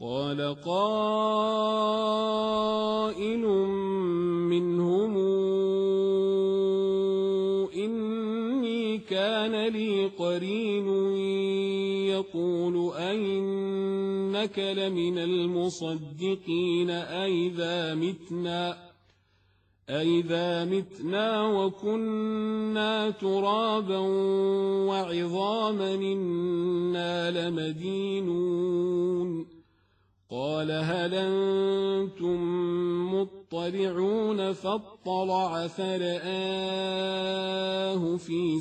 قال قائل منهم إني كان لي قرين يقول أئنك لمن المصدقين أئذا متنا وكنا ترابا وعظاما إنا لمدينون قال هل أنتم مطلعون فاطلع فرآه في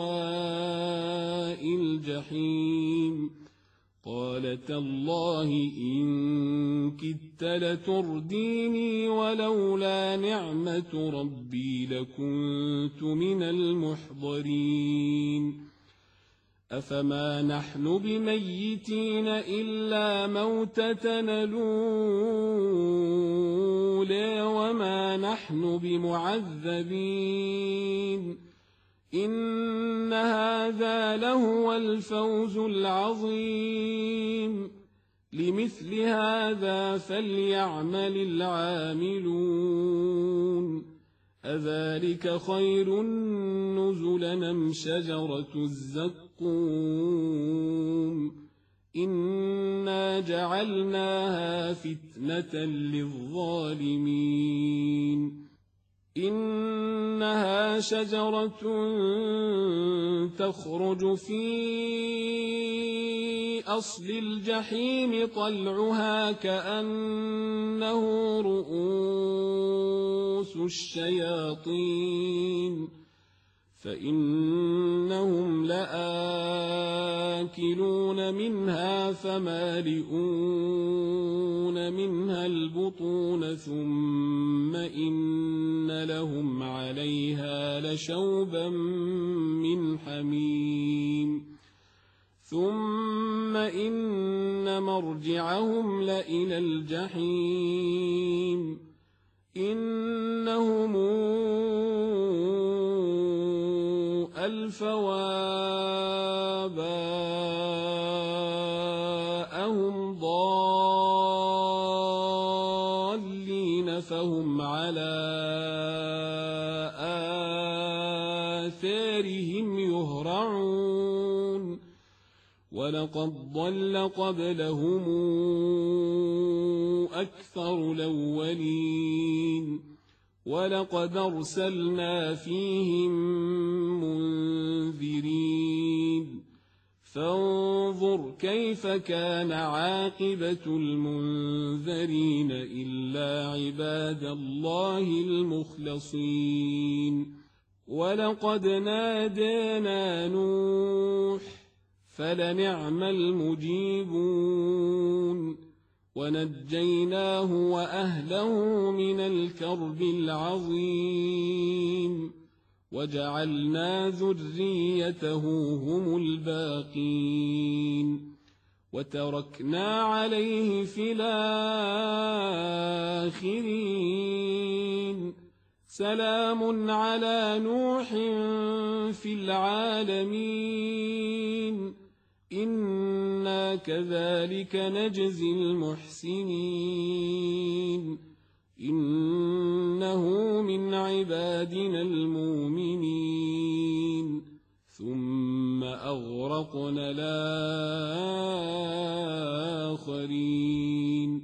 سواء الجحيم قال تالله إن كدت لترديني ولولا نعمة ربي لكنت من المحضرين أفما نحن بميتين إلا موتتنا الأولى وما نحن بمعذبين إن هذا لهو الفوز العظيم لمثل هذا فليعمل العاملون أذلك خير نزلا أم شجرة الزقوم إنا جعلناها فتنة للظالمين إنها شجرة تخرج في أصل الجحيم طلعها كأنه رؤوس الشياطين فإنهم لآكلون منها فمالئون منها البطون ثم إن لهم عليها لشوبا من حميم ثم إن مرجعهم لإلى الجحيم إنهم ألفوا آباءهم ضالين فهم على آثارهم يهرعون ولقد ضل قبلهم أكثر الأولين ولقد أرسلنا فيهم منذرين فانظر كيف كان عاقبة المنذرين إلا عباد الله المخلصين ولقد نادانا نوح فلنعم المجيبون ونجيناه وأهله من الكرب العظيم وجعلنا ذريته هم الباقين وتركنا عليه في الآخرين سلام على نوح في العالمين إنا كذلك نجزي المحسنين إنه من عبادنا المؤمنين ثم أغرقنا الآخرين